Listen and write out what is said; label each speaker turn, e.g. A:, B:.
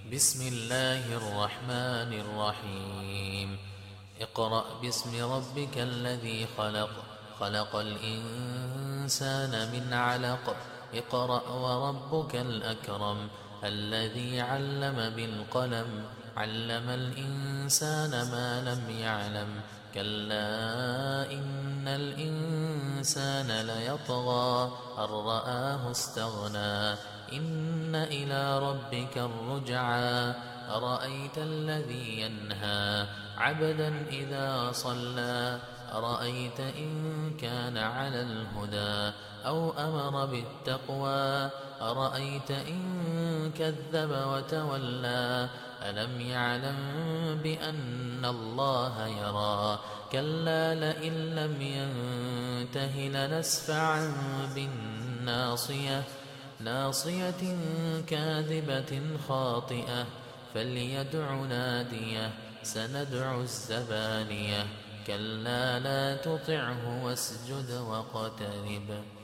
A: بسم الله الرحمن الرحيم اقرأ باسم ربك الذي خلق خلق الإنسان من علق اقرأ وربك الأكرم الذي علم بالقلم علم الإنسان ما لم يعلم كلا إن الإنسان ليطغى أن رآه استغنى إن إلى ربك الرجعى أرأيت الذي ينهى عبدا إذا صلى أرأيت إن كان على الهدى أو أمر بالتقوى أرأيت إن كذب وتولى ألم يعلم بأن الله يرى كلا لئن لم ينته لنسفعا بالناصية ناصية كاذبة خاطئة فليدع ناديه سندع الزبانية كلا لا تطعه واسجد واقترب